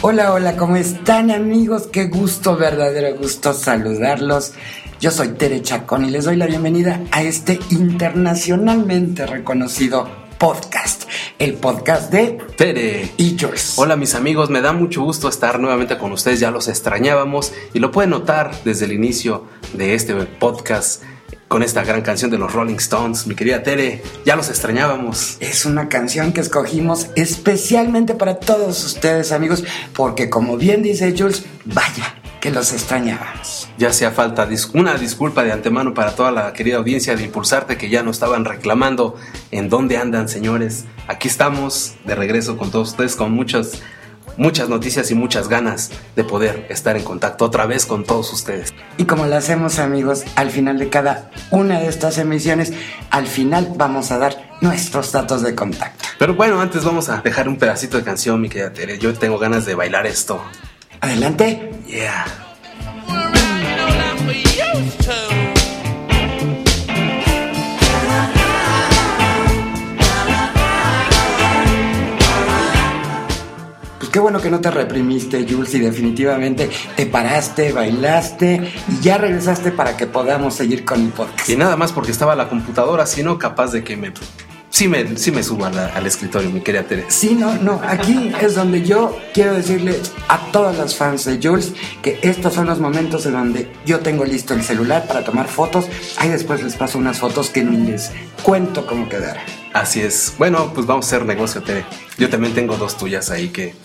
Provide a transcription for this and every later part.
Hola, hola, ¿cómo están, amigos? Qué gusto, verdadero gusto saludarlos. Yo soy Tere Chacón y les doy la bienvenida a este internacionalmente reconocido podcast, el podcast de Tere y Jules. Hola mis amigos, me da mucho gusto estar nuevamente con ustedes, ya los extrañábamos y lo pueden notar desde el inicio de este podcast con esta gran canción de los Rolling Stones. Mi querida Tere, ya los extrañábamos. Es una canción que escogimos especialmente para todos ustedes, amigos, porque como bien dice Jules, vaya que los extrañábamos. Ya hacía falta una disculpa de antemano para toda la querida audiencia de Impulsarte, que ya nos estaban reclamando en dónde andan, señores. Aquí estamos de regreso con todos ustedes, con muchas noticias y muchas ganas de poder estar en contacto otra vez con todos ustedes. Y como lo hacemos, amigos, al final de cada una de estas emisiones, al final vamos a dar nuestros datos de contacto. Pero bueno, antes vamos a dejar un pedacito de canción, mi querida Tere. Yo tengo ganas de bailar esto. Adelante. Yeah. Qué bueno que no te reprimiste, Jules, y definitivamente te paraste, bailaste y ya regresaste para que podamos seguir con el podcast. Y nada más porque estaba la computadora, sino capaz de que sí me subo al escritorio, mi querida Tere. Sí, no, aquí es donde yo quiero decirle a todas las fans de Jules que estos son los momentos en donde yo tengo listo el celular para tomar fotos. Ahí después les paso unas fotos que ni les cuento cómo quedará. Así es. Bueno, pues vamos a hacer negocio, Tere. Yo también tengo 2 tuyas ahí que...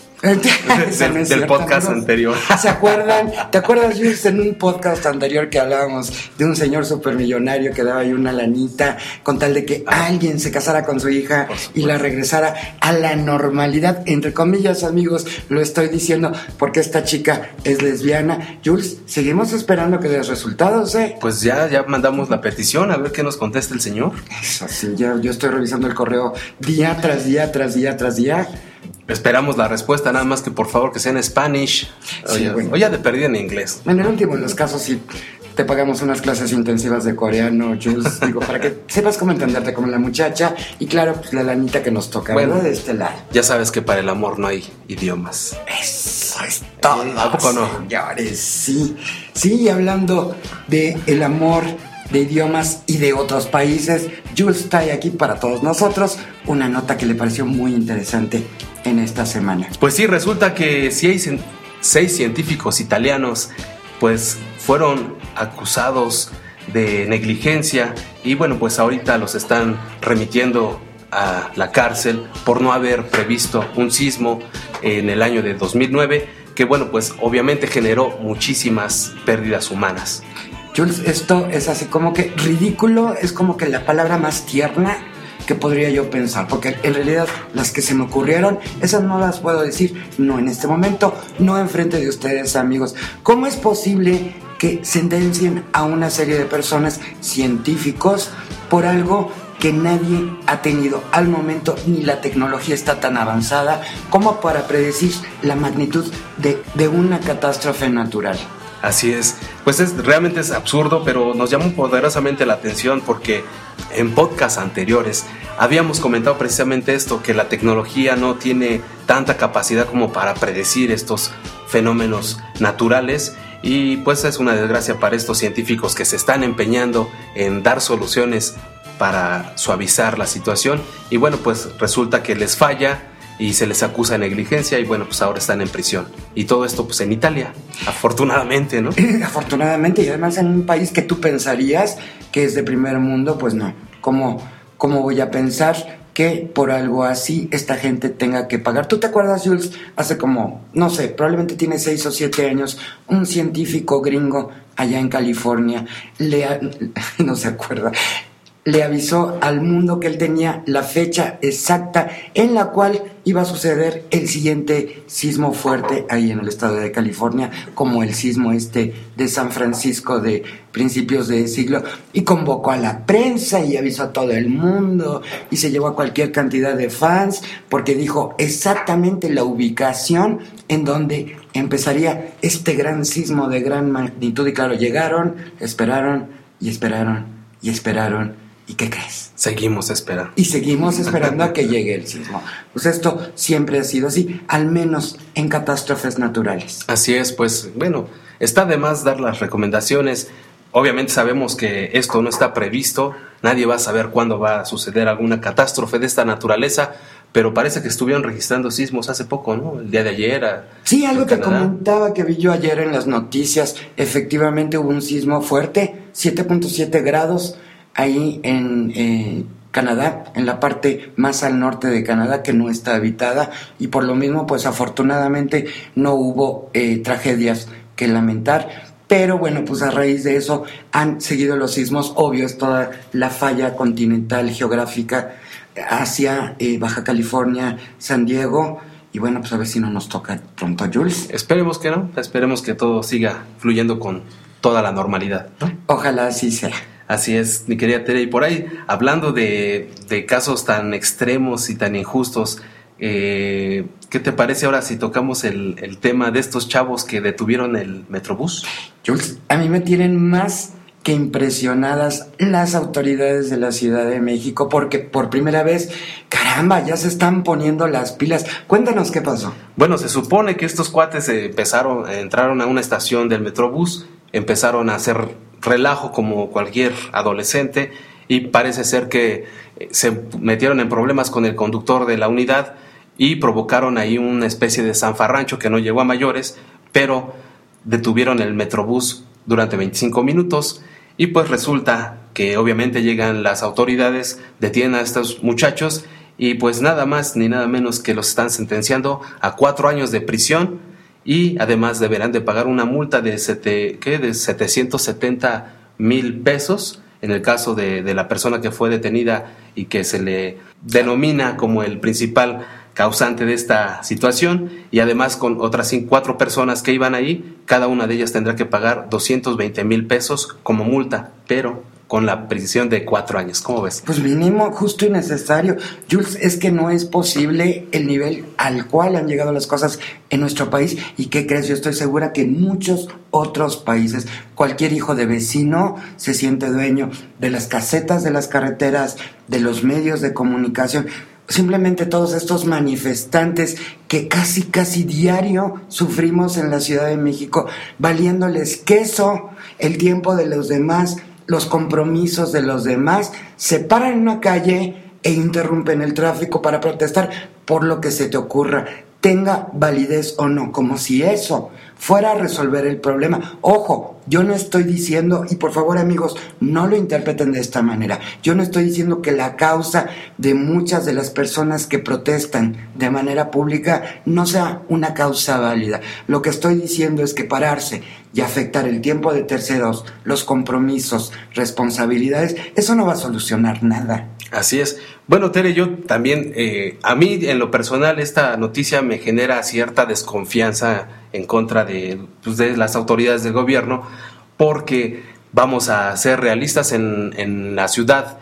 del podcast anterior. ¿Se acuerdan? ¿Te acuerdas, Jules, en un podcast anterior que hablábamos de un señor supermillonario que daba ahí una lanita con tal de que alguien se casara con su hija y la regresara a la normalidad? Entre comillas, amigos, lo estoy diciendo porque esta chica es lesbiana. Jules, seguimos esperando que des resultados, ¿eh? Pues ya mandamos la petición, a ver qué nos contesta el señor. Eso sí, yo estoy revisando el correo día tras día, tras día, tras día. Esperamos la respuesta, nada más que por favor que sea en Spanish. Sí, o ya de perdida en inglés. En el último de los casos sí te pagamos unas clases intensivas de coreano, Jules, digo, para que sepas cómo entenderte como la muchacha. Y claro, pues la lanita que nos toca, bueno, ¿verdad? De este lado. Ya sabes que para el amor no hay idiomas. Eso es todo. ¿A poco no? Señores, sí. Sí, hablando de el amor, de idiomas y de otros países, Jules trae aquí para todos nosotros una nota que le pareció muy interesante en esta semana. Pues sí, resulta que 6 científicos italianos pues fueron acusados de negligencia y bueno, pues ahorita los están remitiendo a la cárcel por no haber previsto un sismo en el año de 2009 que bueno, pues obviamente generó muchísimas pérdidas humanas. Jules, esto es así como que ridículo, es como que la palabra más tierna que podría yo pensar, porque en realidad las que se me ocurrieron, esas no las puedo decir, no en este momento, no enfrente de ustedes, amigos. ¿Cómo es posible que sentencien a una serie de personas, científicos, por algo que nadie ha tenido al momento, ni la tecnología está tan avanzada como para predecir la magnitud de una catástrofe natural? Así es, pues realmente es absurdo, pero nos llamó poderosamente la atención porque en podcasts anteriores habíamos comentado precisamente esto, que la tecnología no tiene tanta capacidad como para predecir estos fenómenos naturales y pues es una desgracia para estos científicos que se están empeñando en dar soluciones para suavizar la situación y bueno, pues resulta que les falla y se les acusa de negligencia y bueno, pues ahora están en prisión. Y todo esto pues en Italia, afortunadamente, ¿no? Afortunadamente, y además en un país que tú pensarías que es de primer mundo, pues no. ¿Cómo voy a pensar que por algo así esta gente tenga que pagar? ¿Tú te acuerdas, Jules? Hace como, no sé, probablemente tiene 6 o 7 años, un científico gringo allá en California, no se acuerda, le avisó al mundo que él tenía la fecha exacta en la cual iba a suceder el siguiente sismo fuerte ahí en el estado de California, como el sismo de San Francisco de principios de siglo, y convocó a la prensa y avisó a todo el mundo y se llevó a cualquier cantidad de fans porque dijo exactamente la ubicación en donde empezaría este gran sismo de gran magnitud. Y claro, llegaron, esperaron y esperaron y esperaron ¿Y qué crees? Seguimos esperando. Y seguimos esperando a que llegue el sismo. Pues esto siempre ha sido así, al menos en catástrofes naturales. Así es, pues bueno, está de más dar las recomendaciones. Obviamente sabemos que esto no está previsto, nadie va a saber cuándo va a suceder alguna catástrofe de esta naturaleza, pero parece que estuvieron registrando sismos hace poco, ¿no? El día de ayer. Sí, algo te comentaba que vi yo ayer en las noticias. Efectivamente hubo un sismo fuerte, 7.7 grados, ahí en Canadá, en la parte más al norte de Canadá, que no está habitada, y por lo mismo, pues afortunadamente no hubo tragedias que lamentar. Pero bueno, pues a raíz de eso han seguido los sismos. Obvio, es toda la falla continental geográfica hacia Baja California, San Diego. Y bueno, pues a ver si no nos toca pronto, Jules. Esperemos que no, esperemos que todo siga fluyendo con toda la normalidad, ¿no? Ojalá así sea. Así es, mi querida Tere. Y por ahí, hablando de casos tan extremos y tan injustos, ¿qué te parece ahora si tocamos el tema de estos chavos que detuvieron el Metrobús? Jules, a mí me tienen más que impresionadas las autoridades de la Ciudad de México, porque por primera vez, caramba, ya se están poniendo las pilas. Cuéntanos qué pasó. Bueno, se supone que estos cuates entraron a una estación del Metrobús, empezaron a hacer relajo como cualquier adolescente, y parece ser que se metieron en problemas con el conductor de la unidad y provocaron ahí una especie de zanfarrancho que no llegó a mayores, pero detuvieron el Metrobús durante 25 minutos y pues resulta que obviamente llegan las autoridades, detienen a estos muchachos y pues nada más ni nada menos que los están sentenciando a 4 años de prisión y además deberán de pagar una multa de 770,000 pesos en el caso de la persona que fue detenida y que se le denomina como el principal causante de esta situación, y además con otras 4 personas que iban ahí, cada una de ellas tendrá que pagar 220,000 pesos como multa, pero con la prisión de 4 años. ¿Cómo ves? Pues mínimo, justo y necesario. Jules, es que no es posible el nivel al cual han llegado las cosas en nuestro país. ¿Y qué crees? Yo estoy segura que en muchos otros países cualquier hijo de vecino se siente dueño de las casetas de las carreteras, de los medios de comunicación. Simplemente todos estos manifestantes que casi diario sufrimos en la Ciudad de México, valiéndoles queso el tiempo de los demás, los compromisos de los demás, se paran en una calle e interrumpen el tráfico para protestar por lo que se te ocurra, tenga validez o no, como si eso fuera a resolver el problema. Ojo, yo no estoy diciendo, y por favor amigos, no lo interpreten de esta manera, yo no estoy diciendo que la causa de muchas de las personas que protestan de manera pública no sea una causa válida. Lo que estoy diciendo es que pararse y afectar el tiempo de terceros, los compromisos, responsabilidades, eso no va a solucionar nada. Así es. Bueno, Tere, yo también, a mí en lo personal esta noticia me genera cierta desconfianza en contra de las autoridades del gobierno, porque vamos a ser realistas en la ciudad.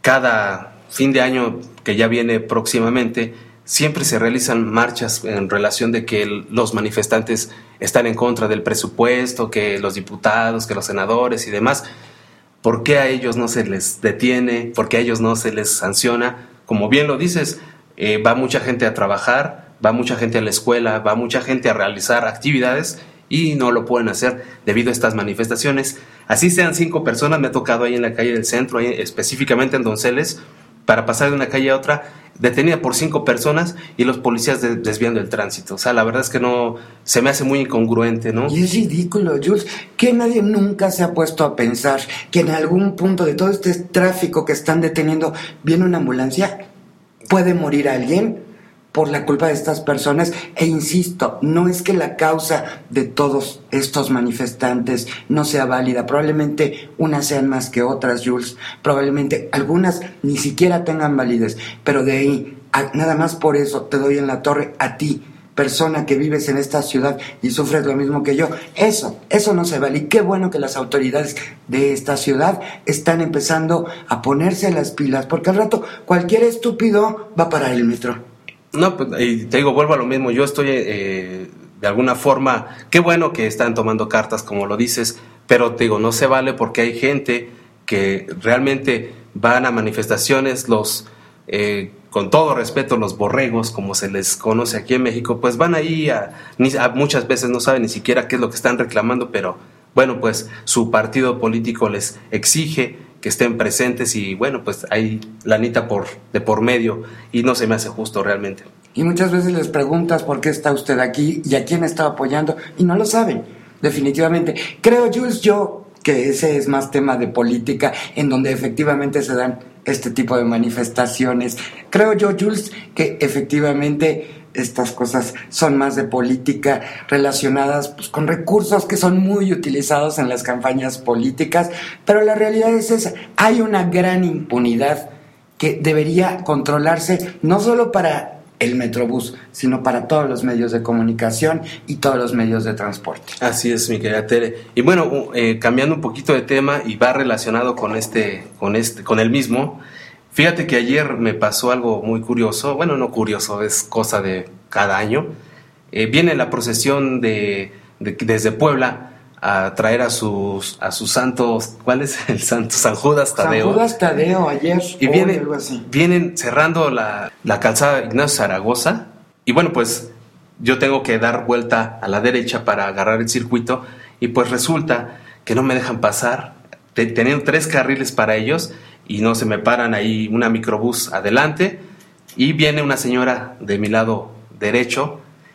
Cada fin de año que ya viene próximamente, siempre se realizan marchas en relación de que los manifestantes están en contra del presupuesto, que los diputados, que los senadores y demás. ¿Por qué a ellos no se les detiene? ¿Por qué a ellos no se les sanciona? Como bien lo dices, va mucha gente a trabajar, va mucha gente a la escuela, va mucha gente a realizar actividades y no lo pueden hacer debido a estas manifestaciones. Así sean 5 personas, me ha tocado ahí en la calle del centro, ahí específicamente en Donceles, para pasar de una calle a otra, detenida por 5 personas y los policías desviando el tránsito. O sea, la verdad es que no, se me hace muy incongruente, ¿no? Y es ridículo, Jules, que nadie nunca se ha puesto a pensar que en algún punto de todo este tráfico que están deteniendo viene una ambulancia, puede morir alguien por la culpa de estas personas. E insisto, no es que la causa de todos estos manifestantes no sea válida, probablemente unas sean más que otras, Jules, probablemente algunas ni siquiera tengan validez, pero de ahí, nada más por eso te doy en la torre a ti, persona que vives en esta ciudad y sufres lo mismo que yo, eso no se vale. Y qué bueno que las autoridades de esta ciudad están empezando a ponerse las pilas, porque al rato cualquier estúpido va a parar el metro. No, pues, y te digo, vuelvo a lo mismo, yo estoy de alguna forma, qué bueno que están tomando cartas como lo dices, pero te digo, no se vale porque hay gente que realmente van a manifestaciones, con todo respeto, los borregos, como se les conoce aquí en México, pues van ahí muchas veces no saben ni siquiera qué es lo que están reclamando, pero bueno, pues su partido político les exige que estén presentes y bueno, pues hay lanita de por medio y no se me hace justo realmente. Y muchas veces les preguntas por qué está usted aquí y a quién está apoyando y no lo saben, definitivamente. Creo, Jules, yo que ese es más tema de política, en donde efectivamente se dan este tipo de manifestaciones. Creo yo, Jules, que efectivamente estas cosas son más de política relacionadas pues, con recursos que son muy utilizados en las campañas políticas, pero la realidad es esa. Hay una gran impunidad que debería controlarse no solo para el Metrobús, sino para todos los medios de comunicación y todos los medios de transporte. Así es, mi querida Tere. Y bueno, cambiando un poquito de tema y va relacionado con el mismo. Fíjate que ayer me pasó algo muy curioso. Bueno, no curioso, es cosa de cada año. Viene la procesión desde Puebla a traer a sus santos. ¿Cuál es el santo? San Judas Tadeo. San Judas Tadeo ayer. Y vienen cerrando la calzada Ignacio Zaragoza. Y bueno, pues yo tengo que dar vuelta a la derecha para agarrar el circuito. Y pues resulta que no me dejan pasar. Teniendo 3 carriles para ellos. Y no se me paran ahí una microbús adelante. Y viene una señora de mi lado derecho.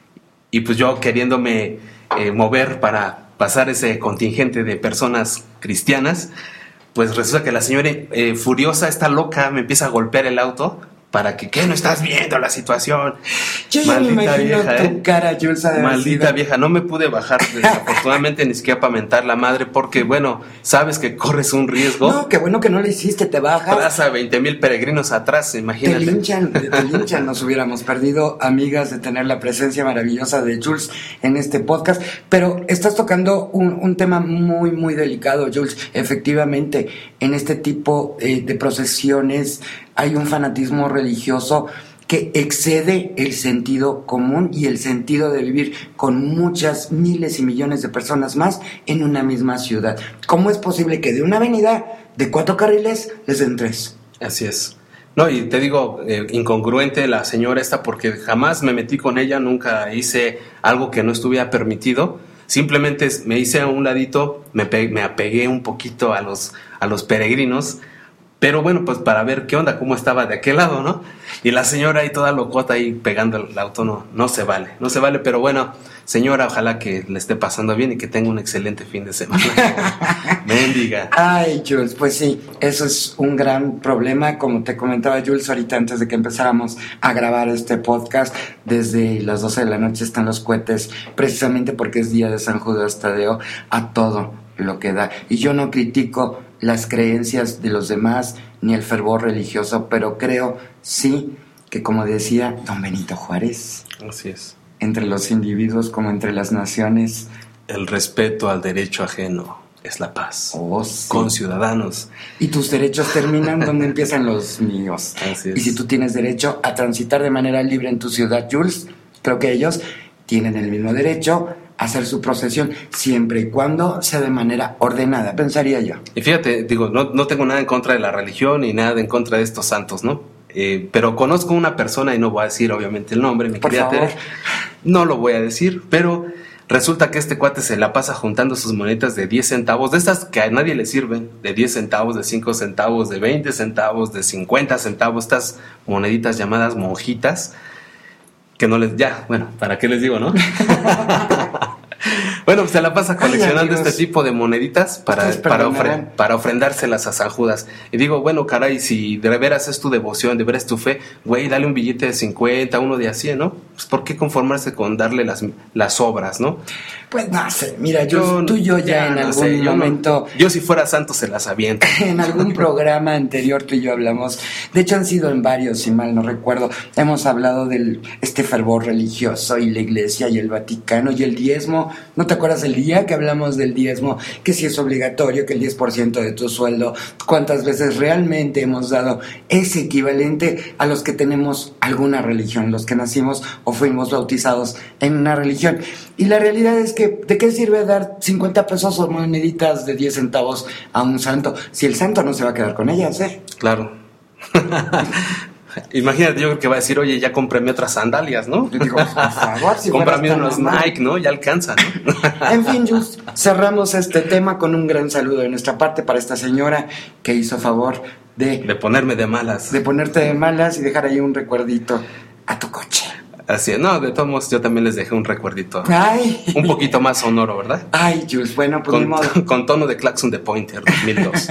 Y pues yo queriéndome mover para pasar ese contingente de personas cristianas, pues resulta que la señora furiosa, está loca, me empieza a golpear el auto para que, ¿qué no estás viendo la situación? Yo ya me imagino tu cara, Jules. Maldita vieja, no me pude bajar desafortunadamente ni siquiera para mentar la madre, porque bueno, sabes que corres un riesgo. No, qué bueno que no lo hiciste, te bajas. Plaza 20,000 peregrinos atrás, imagínate. Te linchan, nos hubiéramos perdido, amigas, de tener la presencia maravillosa de Jules en este podcast, pero estás tocando un tema muy, muy delicado, Jules. Efectivamente, en este tipo de procesiones hay un fanatismo religioso que excede el sentido común y el sentido de vivir con muchas miles y millones de personas más en una misma ciudad. ¿Cómo es posible que de una avenida de 4 carriles les den 3? Así es. No, y te digo, incongruente la señora esta, porque jamás me metí con ella, nunca hice algo que no estuviera permitido. Simplemente me hice a un ladito, me apegué un poquito a los peregrinos. Pero bueno, pues para ver qué onda, cómo estaba de aquel lado, ¿no? Y la señora ahí toda locota ahí pegando el auto, no se vale, pero bueno, señora, ojalá que le esté pasando bien y que tenga un excelente fin de semana. Mendiga. Ay, Jules, pues sí, eso es un gran problema, como te comentaba Jules ahorita antes de que empezáramos a grabar este podcast. Desde las 12 de la noche están los cohetes, precisamente porque es día de San Judas Tadeo, a todo lo que da. Y yo no critico las creencias de los demás ni el fervor religioso, pero creo sí que, como decía don Benito Juárez, así es, entre los individuos como entre las naciones, el respeto al derecho ajeno es la paz. Sí. Con ciudadanos. Y tus derechos terminan donde empiezan los míos. Así es. Y si tú tienes derecho a transitar de manera libre en tu ciudad, Jules, creo que ellos tienen el mismo derecho hacer su procesión, siempre y cuando sea de manera ordenada, pensaría yo. Y fíjate, digo, no tengo nada en contra de la religión ni nada en contra de estos santos, ¿no? Pero conozco una persona, y no voy a decir obviamente el nombre, mi querida Tere, no lo voy a decir, pero resulta que este cuate se la pasa juntando sus monedas de 10 centavos, de estas que a nadie le sirven, de 10 centavos, de 5 centavos, de 20 centavos, de 50 centavos, estas moneditas llamadas monjitas, que no les... Ya, bueno, ¿para qué les digo, no? Bueno, pues se la pasa coleccionando este tipo de moneditas para ofrendárselas a San Judas. Y digo, bueno, caray, si de veras es tu devoción, de veras es tu fe, güey, dale un billete de 50, uno de a 100, ¿no? Pues ¿por qué conformarse con darle las obras, no? Pues no sé, mira, tú y yo ya en algún momento... Yo si fuera santo se las aviento. En algún programa anterior tú y yo hablamos, de hecho han sido en varios, si mal no recuerdo, hemos hablado del fervor religioso y la iglesia y el Vaticano y el diezmo. ¿No te acuerdas el día que hablamos del diezmo? Que si es obligatorio, que el 10% de tu sueldo. ¿Cuántas veces realmente hemos dado ese equivalente a los que tenemos alguna religión, los que nacimos o fuimos bautizados en una religión? Y la realidad es que, ¿de qué sirve dar 50 pesos o moneditas de 10 centavos a un santo si el santo no se va a quedar con ellas, eh? Claro. Imagínate, yo creo que va a decir, oye, ya cómprame otras sandalias, ¿no? Yo digo, por favor, si cómprame unos Nike, ¿no? Ya alcanza, ¿no? En fin, Jules, cerramos este tema con un gran saludo de nuestra parte para esta señora que hizo favor de ponerme de malas. De ponerte de malas y dejar ahí un recuerdito a tu coche. Así es, no, de todos modos yo también les dejé un recuerdito. Ay. Un poquito más sonoro, ¿verdad? Ay, Jules, bueno, pues ni modo. Con tono de Claxon de Pointer 2002.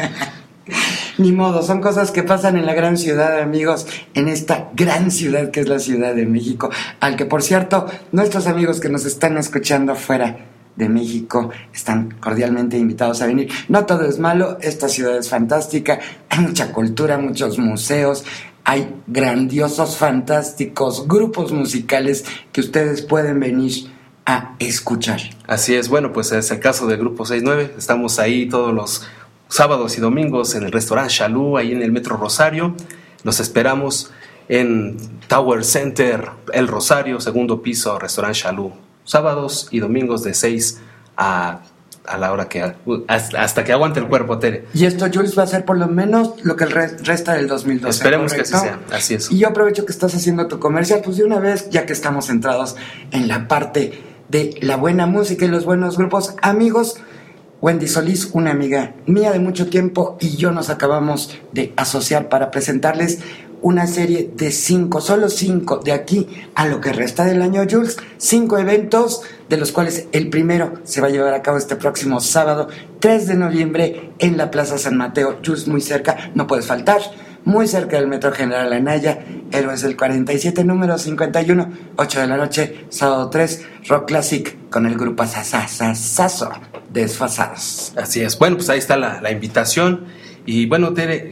Ni modo, son cosas que pasan en la gran ciudad, amigos, en esta gran ciudad que es la Ciudad de México, al que, por cierto, nuestros amigos que nos están escuchando fuera de México están cordialmente invitados a venir. No todo es malo, esta ciudad es fantástica, hay mucha cultura, muchos museos, hay grandiosos, fantásticos grupos musicales que ustedes pueden venir a escuchar. Así es, bueno, pues es el caso del Grupo 69, estamos ahí todos los sábados y domingos en el restaurante Chalú, ahí en el Metro Rosario. Los esperamos en Tower Center, El Rosario, segundo piso, restaurante Chalú. Sábados y domingos de 6 a la hora que hasta que aguante el cuerpo, Tere. Y esto, Jules, va a ser por lo menos lo que resta del 2012. Esperemos, ¿correcto? Que así sea, así es. Y yo aprovecho que estás haciendo tu comercial, pues de una vez, ya que estamos centrados en la parte de la buena música y los buenos grupos, amigos, Wendy Solís, una amiga mía de mucho tiempo, y yo nos acabamos de asociar para presentarles una serie de 5, solo 5, de aquí a lo que resta del año, Jules. 5 eventos, de los cuales el primero se va a llevar a cabo este próximo sábado, 3 de noviembre, en la Plaza San Mateo. Jules, muy cerca, no puedes faltar, muy cerca del Metro General Anaya, Héroes del 47, número 51, 8 de la noche, sábado 3, Rock Classic, con el grupo Sasasasaso, Desfasados. Así es, bueno, pues ahí está la invitación. Y bueno, Tere,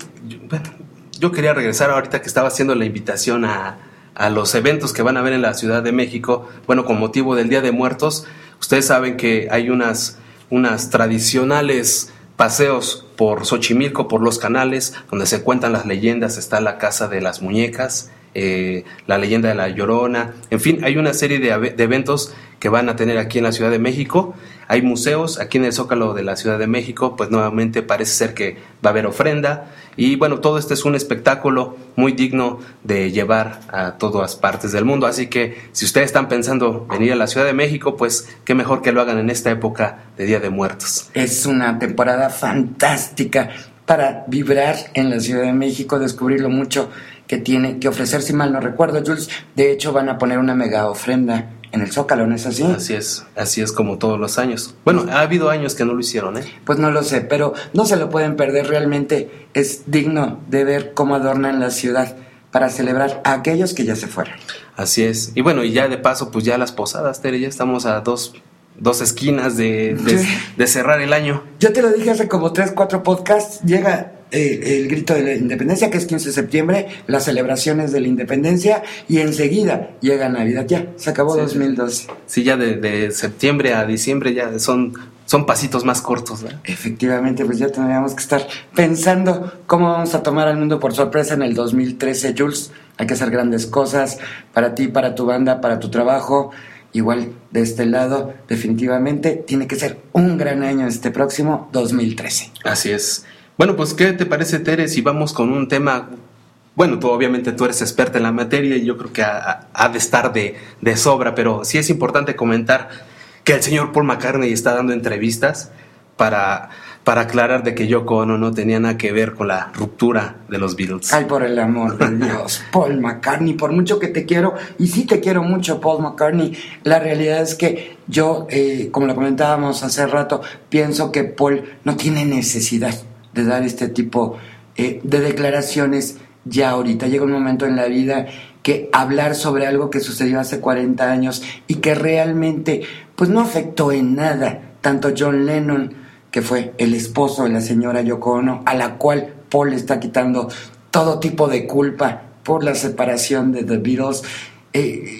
yo quería regresar ahorita que estaba haciendo la invitación a los eventos que van a haber en la Ciudad de México. Bueno, con motivo del Día de Muertos, ustedes saben que hay unas tradicionales paseos por Xochimilco, por los canales, donde se cuentan las leyendas. Está la Casa de las Muñecas, la leyenda de la Llorona, en fin, hay una serie de eventos que van a tener aquí en la Ciudad de México. Hay museos aquí en el Zócalo de la Ciudad de México, pues nuevamente parece ser que va a haber ofrenda, y bueno, todo este es un espectáculo muy digno de llevar a todas partes del mundo. Así que si ustedes están pensando venir a la Ciudad de México, pues qué mejor que lo hagan en esta época de Día de Muertos. Es una temporada fantástica para vibrar en la Ciudad de México, descubrir lo mucho que tiene que ofrecer. Si mal no recuerdo, Jules, de hecho van a poner una mega ofrenda en el Zócalo, ¿no es así? Así es como todos los años. Bueno, ha habido años que no lo hicieron, ¿eh? Pues no lo sé, pero no se lo pueden perder. Realmente es digno de ver cómo adornan la ciudad para celebrar a aquellos que ya se fueron. Así es. Y bueno, y ya de paso, pues ya las posadas, Tere, ya estamos a dos esquinas de cerrar el año. Yo te lo dije hace como 3-4 podcasts. Llega el grito de la independencia, que es 15 de septiembre, las celebraciones de la independencia, y enseguida llega Navidad. Ya, se acabó 2012. Sí, ya de septiembre a diciembre ya son pasitos más cortos, ¿verdad? Efectivamente, pues ya tendríamos que estar pensando cómo vamos a tomar al mundo por sorpresa en el 2013, Jules. Hay que hacer grandes cosas para ti, para tu banda, para tu trabajo. Igual, de este lado, definitivamente tiene que ser un gran año este próximo 2013. Así es. Bueno, pues, ¿qué te parece, Tere, si vamos con un tema? Bueno, obviamente tú eres experta en la materia y yo creo que ha de estar de sobra, pero sí es importante comentar que el señor Paul McCartney está dando entrevistas para aclarar de que Yoko Ono no tenía nada que ver con la ruptura de los Beatles. Ay, por el amor de Dios, Paul McCartney, por mucho que te quiero, y sí te quiero mucho, Paul McCartney, la realidad es que yo, como lo comentábamos hace rato, pienso que Paul no tiene necesidad de dar este tipo de declaraciones ya ahorita. Llega un momento en la vida que hablar sobre algo que sucedió hace 40 años y que realmente pues no afectó en nada tanto John Lennon, que fue el esposo de la señora Yoko Ono, a la cual Paul le está quitando todo tipo de culpa por la separación de The Beatles,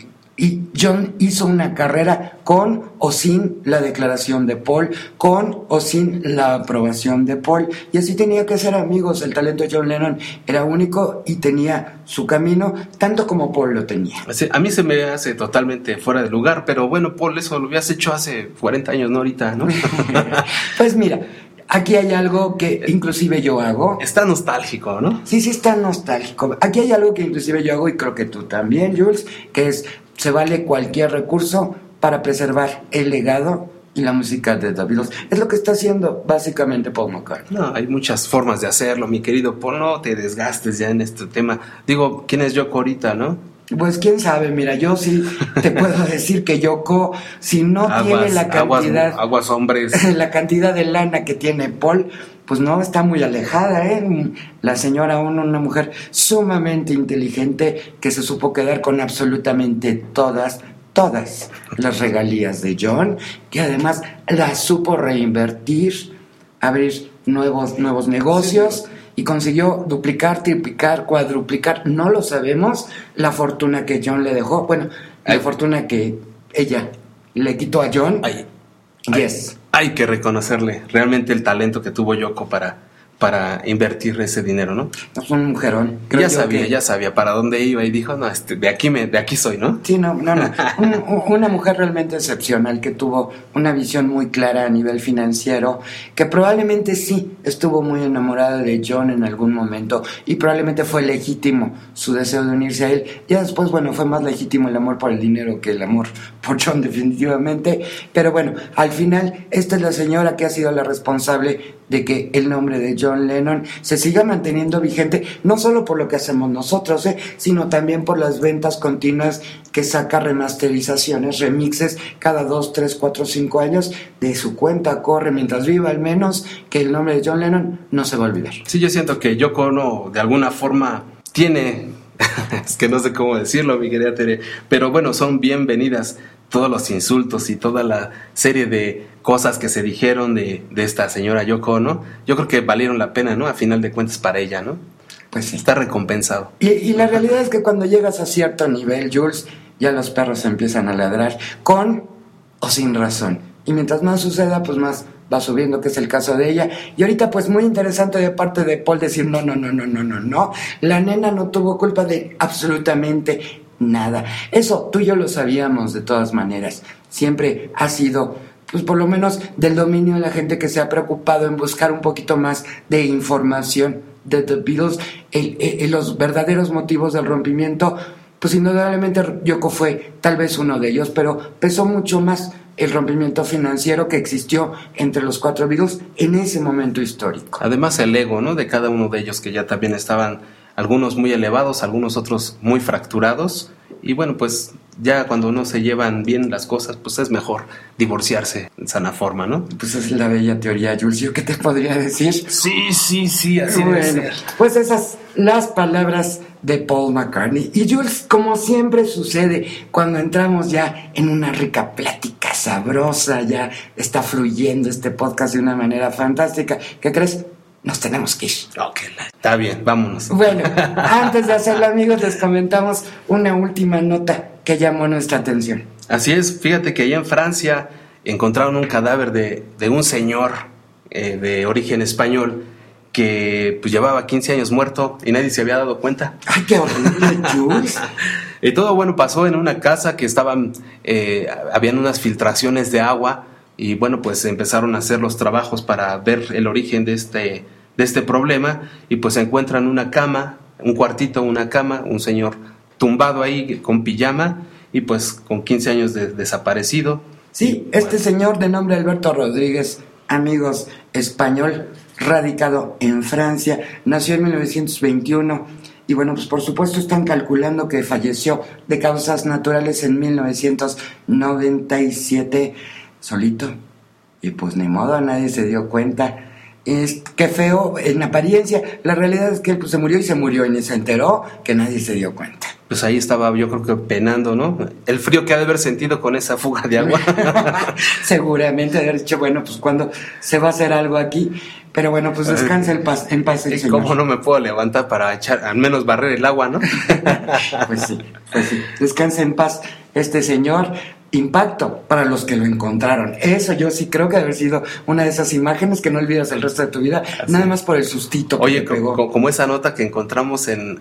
Y John hizo una carrera con o sin la declaración de Paul, con o sin la aprobación de Paul. Y así tenía que ser, amigos. El talento de John Lennon era único y tenía su camino, tanto como Paul lo tenía. Sí, a mí se me hace totalmente fuera de lugar, pero bueno, Paul, eso lo habías hecho hace 40 años, ¿no? Ahorita, ¿no? Pues mira, aquí hay algo que inclusive yo hago. Está nostálgico, ¿no? Sí, está nostálgico. Aquí hay algo que inclusive yo hago, y creo que tú también, Jules, que es, se vale cualquier recurso para preservar el legado y la música de The Beatles. Es lo que está haciendo básicamente Paul McCartney. No, hay muchas formas de hacerlo, mi querido Paul, no te desgastes ya en este tema. Digo, ¿quién es Yoko ahorita, no? Pues quién sabe, mira, yo sí te puedo decir que Yoko, si no tiene la cantidad... Aguas, hombres. La cantidad de lana que tiene Paul, pues no, está muy alejada, ¿eh? La señora, una mujer sumamente inteligente que se supo quedar con absolutamente todas las regalías de John, que además las supo reinvertir, abrir nuevos negocios. Sí. Y consiguió duplicar, triplicar, cuadruplicar, no lo sabemos, la fortuna que John le dejó. Bueno, la fortuna que ella le quitó a John. Hay que reconocerle realmente el talento que tuvo Yoko para invertir ese dinero, ¿no? Es un mujerón. Ya sabía para dónde iba y dijo, no, de aquí soy, ¿no? Sí, no. Una mujer realmente excepcional que tuvo una visión muy clara a nivel financiero, que probablemente sí estuvo muy enamorada de John en algún momento y probablemente fue legítimo su deseo de unirse a él. Ya después, bueno, fue más legítimo el amor por el dinero que el amor por John, definitivamente. Pero bueno, al final, esta es la señora que ha sido la responsable de que el nombre de John Lennon se siga manteniendo vigente, no solo por lo que hacemos nosotros, sino también por las ventas continuas que saca, remasterizaciones, remixes cada 2, 3, 4, 5 años. De su cuenta corre, mientras viva al menos, que el nombre de John Lennon no se va a olvidar. Sí, yo siento que Yoko Ono de alguna forma tiene es que no sé cómo decirlo, mi querida Tere, pero bueno, son bienvenidas todos los insultos y toda la serie de cosas que se dijeron de esta señora Yoko Ono. Yo creo que valieron la pena, ¿no? A final de cuentas para ella, ¿no? Pues sí. Está recompensado. Y la realidad es que cuando llegas a cierto nivel, Jules, ya los perros empiezan a ladrar, con o sin razón. Y mientras más suceda, pues más va subiendo, que es el caso de ella. Y ahorita, pues muy interesante de parte de Paul decir, no. La nena no tuvo culpa de absolutamente nada. Eso tú y yo lo sabíamos de todas maneras. Siempre ha sido, pues por lo menos del dominio de la gente que se ha preocupado en buscar un poquito más de información de The Beatles, los verdaderos motivos del rompimiento. Pues indudablemente Yoko fue tal vez uno de ellos, pero pesó mucho más el rompimiento financiero que existió entre los 4 Beatles en ese momento histórico. Además el ego, ¿no?, de cada uno de ellos, que ya también estaban algunos muy elevados, algunos otros muy fracturados. Y bueno, pues ya cuando no se llevan bien las cosas, pues es mejor divorciarse en sana forma, ¿no? Pues es la bella teoría, Jules. ¿Yo qué te podría decir? Sí, así debe ser. Pues esas las palabras de Paul McCartney. Y Jules, como siempre sucede cuando entramos ya en una rica plática sabrosa, ya está fluyendo este podcast de una manera fantástica. ¿Qué crees? Nos tenemos que ir. Okay, está bien, vámonos. Bueno, antes de hacerlo, amigos, les comentamos una última nota que llamó nuestra atención. Así es, fíjate que allá en Francia encontraron un cadáver de un señor de origen español que pues llevaba 15 años muerto y nadie se había dado cuenta. ¡Ay, qué horrible, Jules! Y todo, bueno, pasó en una casa que estaban, habían unas filtraciones de agua. Y bueno, pues empezaron a hacer los trabajos para ver el origen de este problema. Y pues encuentran una cama, un cuartito, una cama, un señor tumbado ahí con pijama y pues con 15 años de desaparecido. Sí, este señor de nombre Alberto Rodríguez, amigos, español, radicado en Francia, nació en 1921. Y bueno, pues por supuesto están calculando que falleció de causas naturales en 1997. Solito, y pues ni modo, nadie se dio cuenta. Qué feo en apariencia. La realidad es que él pues se murió y ni se enteró que nadie se dio cuenta. Pues ahí estaba, yo creo que penando, ¿no? El frío que ha de haber sentido con esa fuga de agua. Seguramente haber dicho, bueno, pues cuando se va a hacer algo aquí. Pero bueno, pues descansa en paz el señor. ¿Cómo no me puedo levantar para echar, al menos barrer el agua, no? Pues sí. Descansa en paz este señor. Impacto para los que lo encontraron. Eso yo sí creo que debe haber sido una de esas imágenes que no olvidas el resto de tu vida, nada más por el sustito que te pegó. Como esa nota que encontramos en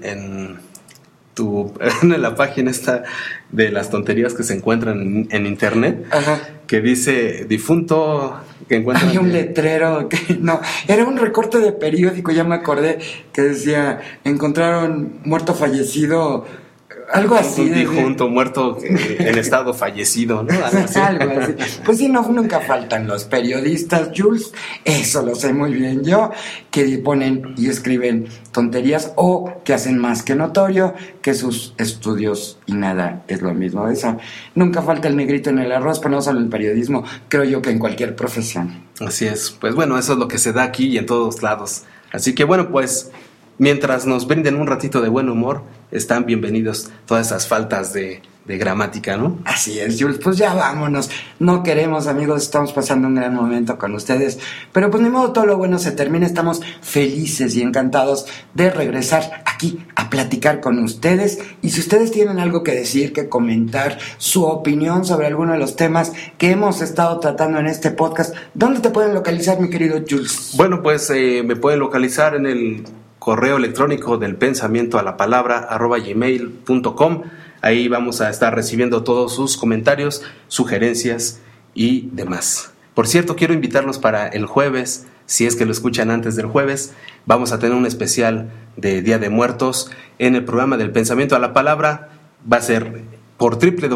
la página esta de las tonterías que se encuentran en internet. Ajá. Que dice difunto que encuentran. Había un letrero que no, era un recorte de periódico, ya me acordé, que decía encontraron muerto fallecido. Algo así. Un difunto muerto en estado fallecido, ¿no? Algo así. Pues sí, nunca faltan los periodistas, Jules. Eso lo sé muy bien yo. Que ponen y escriben tonterías o que hacen más que notorio que sus estudios y nada es lo mismo. Eso. Nunca falta el negrito en el arroz, pero no solo en el periodismo. Creo yo que en cualquier profesión. Así es. Pues bueno, eso es lo que se da aquí y en todos lados. Así que bueno, pues mientras nos brinden un ratito de buen humor, están bienvenidos todas esas faltas de gramática, ¿no? Así es, Jules, pues ya vámonos. No queremos, amigos, estamos pasando un gran momento con ustedes, pero pues ni modo, todo lo bueno se termina. Estamos felices y encantados de regresar aquí a platicar con ustedes. Y si ustedes tienen algo que decir, que comentar, su opinión sobre alguno de los temas que hemos estado tratando en este podcast, ¿dónde te pueden localizar, mi querido Jules? Bueno, pues me pueden localizar en el correo electrónico del pensamiento a la palabra @gmail.com. Ahí vamos a estar recibiendo todos sus comentarios, sugerencias y demás. Por cierto, quiero invitarlos para el jueves, si es que lo escuchan antes del jueves, vamos a tener un especial de Día de Muertos en el programa del pensamiento a la palabra. Va a ser por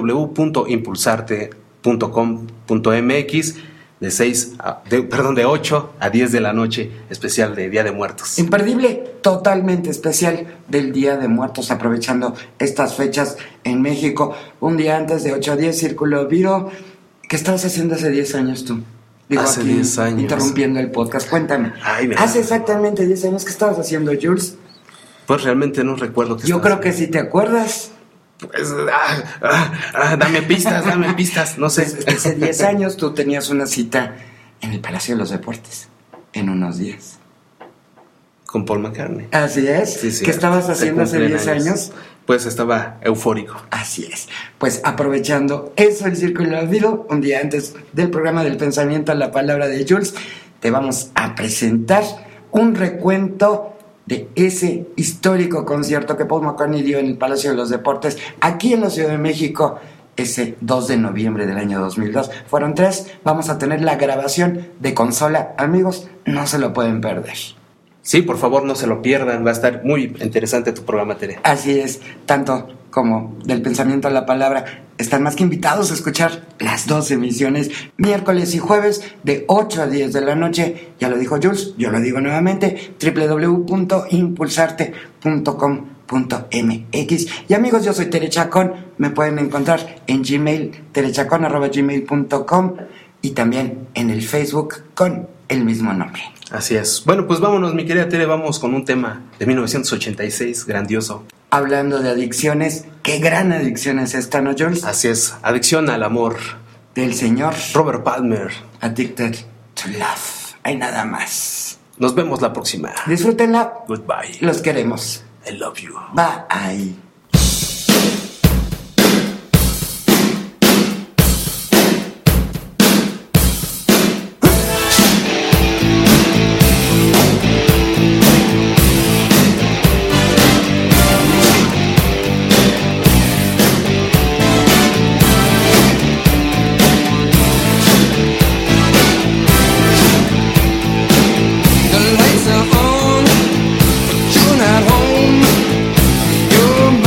www.impulsarte.com.mx de 8 a 10 de la noche, especial de Día de Muertos. Imperdible, totalmente especial del Día de Muertos, aprovechando estas fechas en México. Un día antes de 8 a 10, Círculo Viro. ¿Qué estabas haciendo hace 10 años tú? Hace 10 años. Interrumpiendo el podcast, cuéntame. Hace exactamente 10 años, ¿qué estabas haciendo, Jules? Pues realmente no recuerdo qué. Yo creo que sí te acuerdas. Pues, dame pistas, no sé. Pues, hace 10 años tú tenías una cita en el Palacio de los Deportes, en unos días. Con Paul McCartney. Así es. Sí, ¿Qué estabas haciendo hace 10 años? Pues estaba eufórico. Así es. Pues aprovechando eso, el Círculo del Olvido, un día antes del programa del pensamiento a la palabra de Jules, te vamos a presentar un recuento de ese histórico concierto que Paul McCartney dio en el Palacio de los Deportes, aquí en la Ciudad de México, ese 2 de noviembre del año 2002. Fueron 3, vamos a tener la grabación de consola. Amigos, no se lo pueden perder. Sí, por favor, no se lo pierdan, va a estar muy interesante tu programa, Tere. Así es, tanto como del pensamiento a la palabra, están más que invitados a escuchar las 2 emisiones, miércoles y jueves de 8 a 10 de la noche. Ya lo dijo Jules, yo lo digo nuevamente, www.impulsarte.com.mx. Y amigos, yo soy Tere Chacón, me pueden encontrar en Gmail, terechacon@gmail.com, y también en el Facebook con el mismo nombre. Así es. Bueno, pues vámonos, mi querida Tere, vamos con un tema de 1986, grandioso. Hablando de adicciones, qué gran adicción es esta, ¿no, Jules? Así es, adicción al amor. Del señor Robert Palmer. Addicted to Love. Hay nada más. Nos vemos la próxima. Disfrútenla. Goodbye. Los queremos. I love you. Bye. The lights are on, but you're not home. You're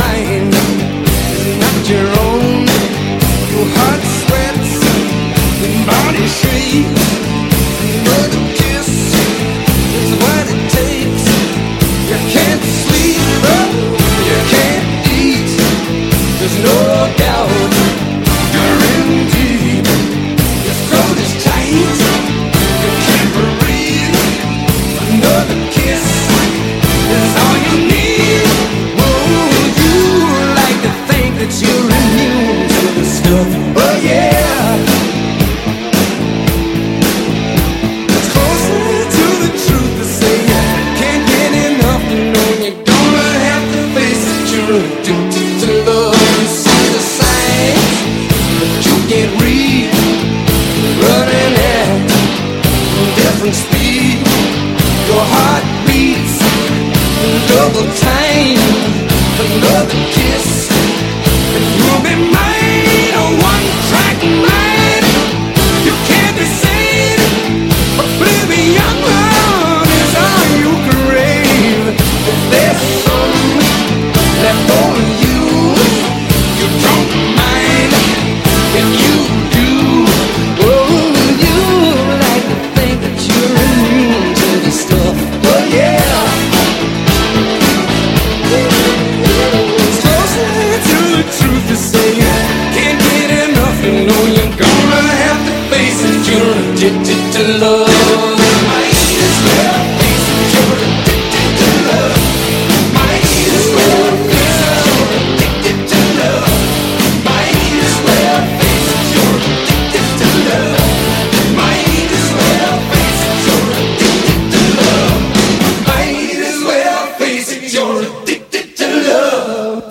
love. Might as well face it, you're addicted to love. Might as well face it, you're addicted to love. Might as well face it, you're addicted to love. Might as well face it, you're addicted to love. Might as well face it, you're addicted to love.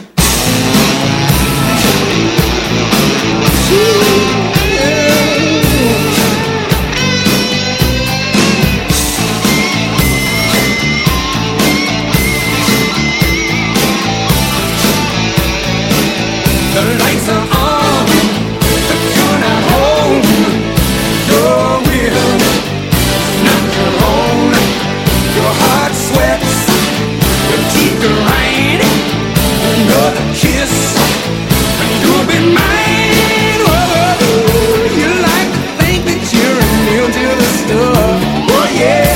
The lights are on, you're not home. Your will is not your own. Your heart sweats, your teeth grind. Another kiss, and you'll be mine. Whoa, you like to think that you're immune to the stuff. Oh yeah.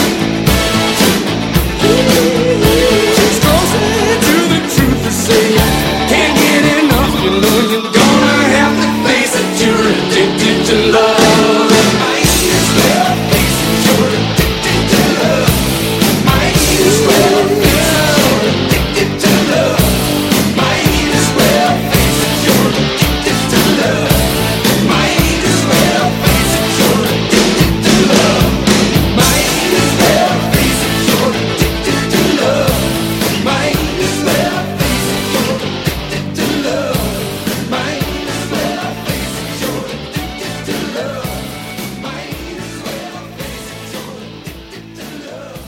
It's closer to the truth to say can't get enough. You know you're gonna have to face it. You're addicted to love. Might as well face it. You're addicted to love. Might as well face it. You're addicted to love. Might as well face it. You're addicted to love. Might as well face it. You're addicted to love. Might as well face it. You're addicted to love. Might as well face it. You're addicted to love. Might as well face it. You're addicted to love. Might as well face it. You're addicted to love.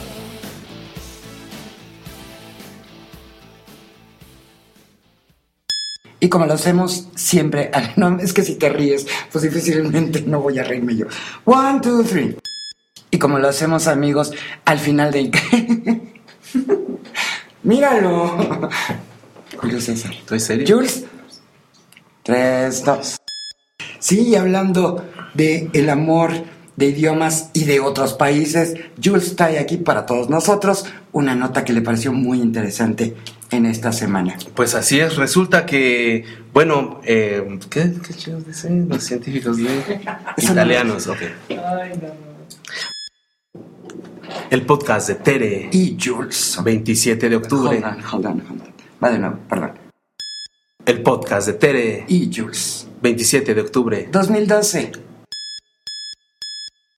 Y como lo hacemos siempre, no, es que si te ríes, pues difícilmente no voy a reírme yo. 1, 2, 3. Y como lo hacemos, amigos, al final del... ¡Míralo! Julio César. ¿Estoy serio? Jules. 3, 2. Sí, hablando de el amor, de idiomas y de otros países, Jules trae aquí para todos nosotros una nota que le pareció muy interesante en esta semana. Pues así es, resulta que, bueno, ¿qué chicos dicen los científicos italianos? Ok. El podcast de Tere Y Jules. 27 de octubre. Hold on. Va de nuevo, perdón. El podcast de Tere Y Jules. 27 de octubre 2012.